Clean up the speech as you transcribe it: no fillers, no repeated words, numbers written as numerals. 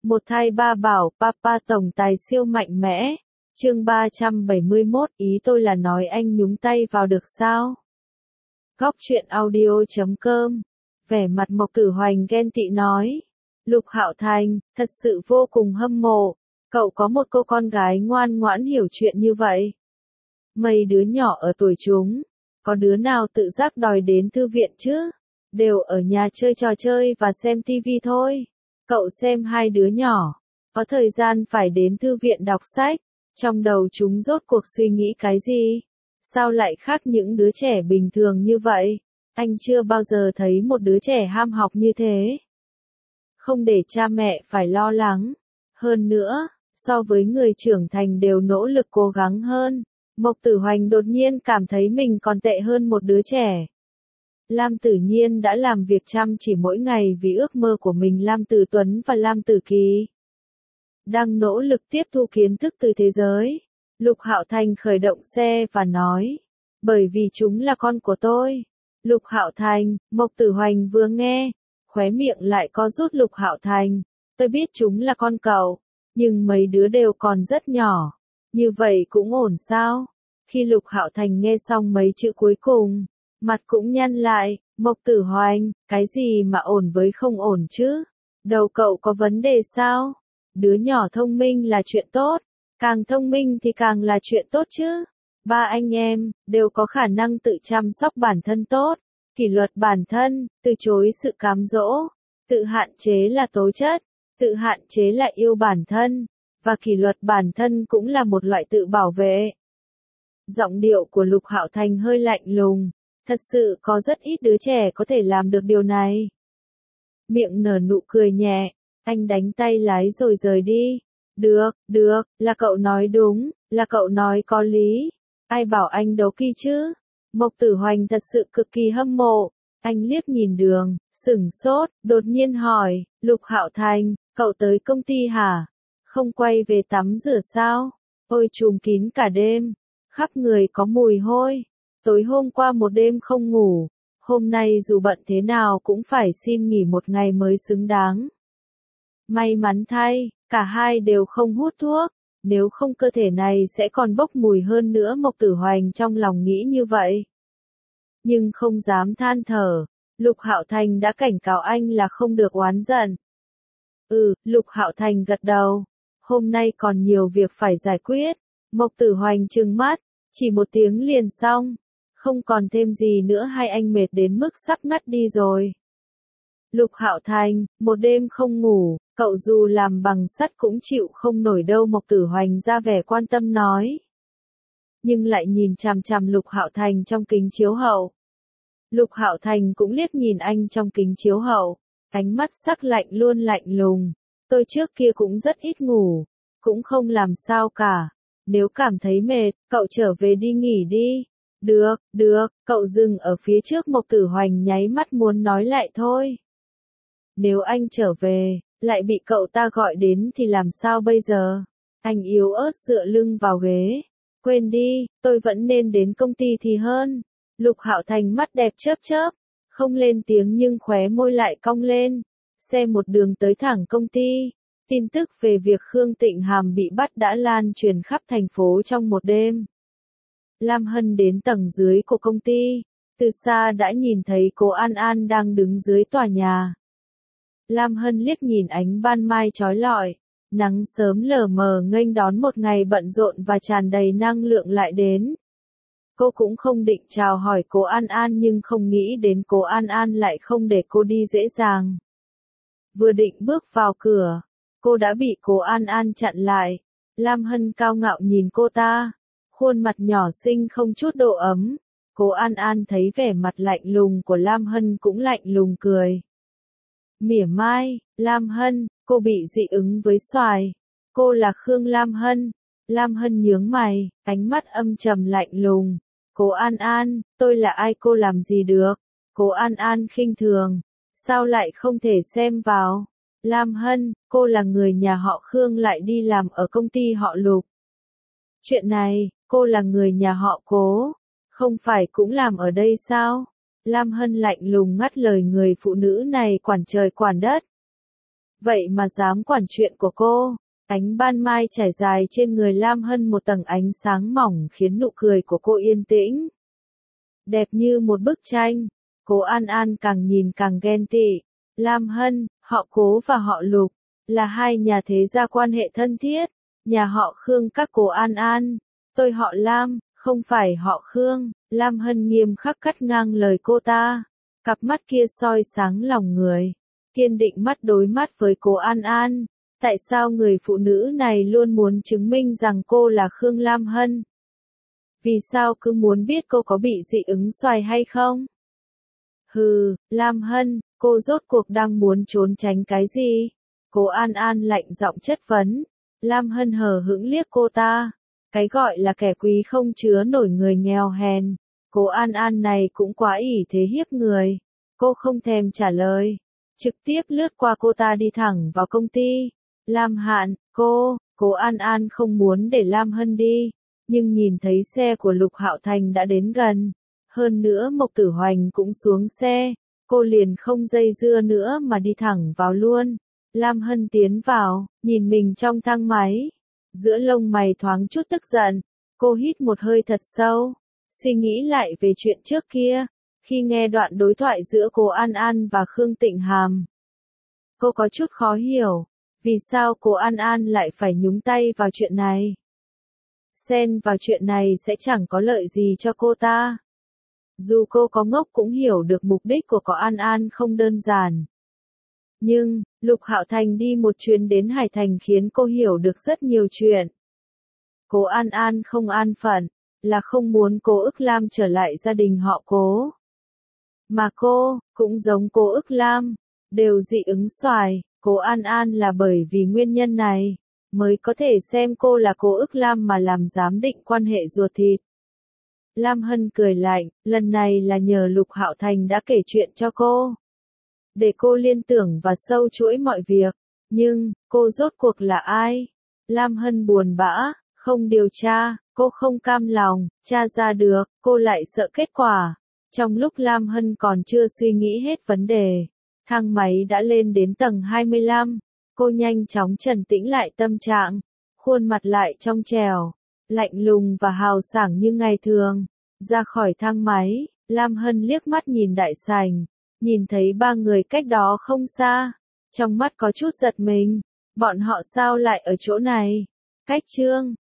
Một thai ba bảo, papa tổng tài siêu mạnh mẽ. Chương 371, ý tôi là nói anh nhúng tay vào được sao? Góc truyện audio.com. Vẻ mặt Mộc Tử Hoành ghen tị nói. Lục Hạo Thành, thật sự vô cùng hâm mộ. Cậu có một cô con gái ngoan ngoãn hiểu chuyện như vậy. Mấy đứa nhỏ ở tuổi chúng, có đứa nào tự giác đòi đến thư viện chứ? Đều ở nhà chơi trò chơi và xem tivi thôi. Cậu xem hai đứa nhỏ, có thời gian phải đến thư viện đọc sách, trong đầu chúng rốt cuộc suy nghĩ cái gì? Sao lại khác những đứa trẻ bình thường như vậy? Anh chưa bao giờ thấy một đứa trẻ ham học như thế. Không để cha mẹ phải lo lắng. Hơn nữa, so với người trưởng thành đều nỗ lực cố gắng hơn, Mộc Tử Hoành đột nhiên cảm thấy mình còn tệ hơn một đứa trẻ. Lam Tử Nhiên đã làm việc chăm chỉ mỗi ngày vì ước mơ của mình. Lam Tử Tuấn và Lam Tử Kỳ đang nỗ lực tiếp thu kiến thức từ thế giới. Lục Hạo Thành khởi động xe và nói, bởi vì chúng là con của tôi. Lục Hạo Thành, Mộc Tử Hoành vừa nghe, khóe miệng lại co rút. Lục Hạo Thành, tôi biết chúng là con cậu, nhưng mấy đứa đều còn rất nhỏ, như vậy cũng ổn sao? Khi Lục Hạo Thành nghe xong mấy chữ cuối cùng, mặt cũng nhăn lại. Mộc Tử Hoành, cái gì mà ổn với không ổn chứ? Đầu cậu có vấn đề sao? Đứa nhỏ thông minh là chuyện tốt, càng thông minh thì càng là chuyện tốt chứ. Ba anh em đều có khả năng tự chăm sóc bản thân tốt, kỷ luật bản thân, từ chối sự cám dỗ, tự hạn chế là tố chất, tự hạn chế là yêu bản thân, và kỷ luật bản thân cũng là một loại tự bảo vệ. Giọng điệu của Lục Hạo Thành hơi lạnh lùng, thật sự có rất ít đứa trẻ có thể làm được điều này. Miệng nở nụ cười nhẹ, anh đánh tay lái rồi rời đi. Được, là cậu nói đúng, là cậu nói có lý. Ai bảo anh đấu kỵ chứ? Mộc Tử Hoành thật sự cực kỳ hâm mộ. Anh liếc nhìn đường, sửng sốt, đột nhiên hỏi, Lục Hạo Thành, cậu tới công ty hả? Không quay về tắm rửa sao? Ôi trùm kín cả đêm, khắp người có mùi hôi. Tối hôm qua một đêm không ngủ, hôm nay dù bận thế nào cũng phải xin nghỉ một ngày mới xứng đáng. May mắn thay, cả hai đều không hút thuốc, nếu không cơ thể này sẽ còn bốc mùi hơn nữa. Mộc Tử Hoành trong lòng nghĩ như vậy, nhưng không dám than thở. Lục Hạo Thành đã cảnh cáo anh là không được oán giận. Lục Hạo Thành gật đầu. Hôm nay còn nhiều việc phải giải quyết. Mộc Tử Hoành trừng mắt, chỉ một tiếng liền xong. Không còn thêm gì nữa hay anh mệt đến mức sắp ngất đi rồi. Lục Hạo Thành, một đêm không ngủ, cậu dù làm bằng sắt cũng chịu không nổi đâu. Mộc Tử Hoành ra vẻ quan tâm nói. Nhưng lại nhìn chằm chằm Lục Hạo Thành trong kính chiếu hậu. Lục Hạo Thành cũng liếc nhìn anh trong kính chiếu hậu, ánh mắt sắc lạnh luôn lạnh lùng. Tôi trước kia cũng rất ít ngủ, cũng không làm sao cả. Nếu cảm thấy mệt, cậu trở về đi nghỉ đi. Được, cậu dừng ở phía trước. Mộc Tử Hoành nháy mắt muốn nói lại thôi. Nếu anh trở về, lại bị cậu ta gọi đến thì làm sao bây giờ? Anh yếu ớt dựa lưng vào ghế. Quên đi, tôi vẫn nên đến công ty thì hơn. Lục Hạo Thành mắt đẹp chớp chớp, không lên tiếng nhưng khóe môi lại cong lên. Xe một đường tới thẳng công ty. Tin tức về việc Khương Tịnh Hàm bị bắt đã lan truyền khắp thành phố trong một đêm. Lam Hân đến tầng dưới của công ty, từ xa đã nhìn thấy cô An An đang đứng dưới tòa nhà. Lam Hân liếc nhìn ánh ban mai chói lọi, nắng sớm lờ mờ nghênh đón một ngày bận rộn và tràn đầy năng lượng lại đến. Cô cũng không định chào hỏi cô An An nhưng không nghĩ đến cô An An lại không để cô đi dễ dàng. Vừa định bước vào cửa, cô đã bị cô An An chặn lại. Lam Hân cao ngạo nhìn cô ta, khuôn mặt nhỏ xinh không chút độ ấm. Cô An An thấy vẻ mặt lạnh lùng của Lam Hân cũng lạnh lùng cười. Mỉa mai, Lam Hân, cô bị dị ứng với xoài. Cô là Khương Lam Hân. Lam Hân nhướng mày, ánh mắt âm trầm lạnh lùng. Cô An An, tôi là ai cô làm gì được? Cô An An khinh thường. Sao lại không thể xem vào? Lam Hân, cô là người nhà họ Khương lại đi làm ở công ty họ Lục. Chuyện này, cô là người nhà họ Cố, không phải cũng làm ở đây sao? Lam Hân lạnh lùng ngắt lời người phụ nữ này quản trời quản đất. vậy mà dám quản chuyện của cô. Ánh ban mai trải dài trên người Lam Hân một tầng ánh sáng mỏng khiến nụ cười của cô yên tĩnh. Đẹp như một bức tranh, Cố An An càng nhìn càng ghen tị. Lam Hân, họ Cố và họ Lục, là hai nhà thế gia quan hệ thân thiết, nhà họ Khương các Cố An An. Tôi họ Lam, không phải họ Khương, Lam Hân nghiêm khắc cắt ngang lời cô ta. Cặp mắt kia soi sáng lòng người, kiên định mắt đối mắt với Cố An An. Tại sao người phụ nữ này luôn muốn chứng minh rằng cô là Khương Lam Hân? Vì sao cứ muốn biết cô có bị dị ứng xoài hay không? Hừ, Lam Hân, cô rốt cuộc đang muốn trốn tránh cái gì? Cố An An lạnh giọng chất vấn. Lam Hân hờ hững liếc cô ta. Cái gọi là kẻ quý không chứa nổi người nghèo hèn. Cố An An này cũng quá ỷ thế hiếp người. Cô không thèm trả lời. Trực tiếp lướt qua cô ta đi thẳng vào công ty. Lam Hạn, Cố An An không muốn để Lam Hân đi. Nhưng nhìn thấy xe của Lục Hạo Thành đã đến gần. Hơn nữa Mộc Tử Hoành cũng xuống xe. Cô liền không dây dưa nữa mà đi thẳng vào luôn. Lam Hân tiến vào, nhìn mình trong thang máy. Giữa lông mày thoáng chút tức giận. Cô hít một hơi thật sâu. Suy nghĩ lại về chuyện trước kia. Khi nghe đoạn đối thoại giữa Cố An An và Khương Tịnh Hàm. Cô có chút khó hiểu. Vì sao Cố An An lại phải nhúng tay vào chuyện này? Xen vào chuyện này sẽ chẳng có lợi gì cho cô ta. Dù cô có ngốc cũng hiểu được mục đích của Cố An An không đơn giản. Nhưng, Lục Hạo Thành đi một chuyến đến Hải Thành khiến cô hiểu được rất nhiều chuyện. Cố An An không an phận, là không muốn Cố Ức Lam trở lại gia đình họ Cố. Mà cô, cũng giống Cố Ức Lam, đều dị ứng xoài. Cố An An là bởi vì nguyên nhân này, mới có thể xem cô là Cố Ức Lam mà làm giám định quan hệ ruột thịt. Lam Hân cười lạnh, lần này là nhờ Lục Hạo Thành đã kể chuyện cho cô. Để cô liên tưởng và sâu chuỗi mọi việc. Nhưng, cô rốt cuộc là ai? Lam Hân buồn bã, không điều tra, cô không cam lòng, tra ra được, cô lại sợ kết quả. Trong lúc Lam Hân còn chưa suy nghĩ hết vấn đề, thang máy đã lên đến tầng 25. Cô nhanh chóng trấn tĩnh lại tâm trạng, khuôn mặt lại trong trẻo, lạnh lùng và hào sảng như ngày thường. Ra khỏi thang máy, Lam Hân liếc mắt nhìn đại sảnh, nhìn thấy ba người cách đó không xa. Trong mắt có chút giật mình, bọn họ sao lại ở chỗ này? Cách Trương,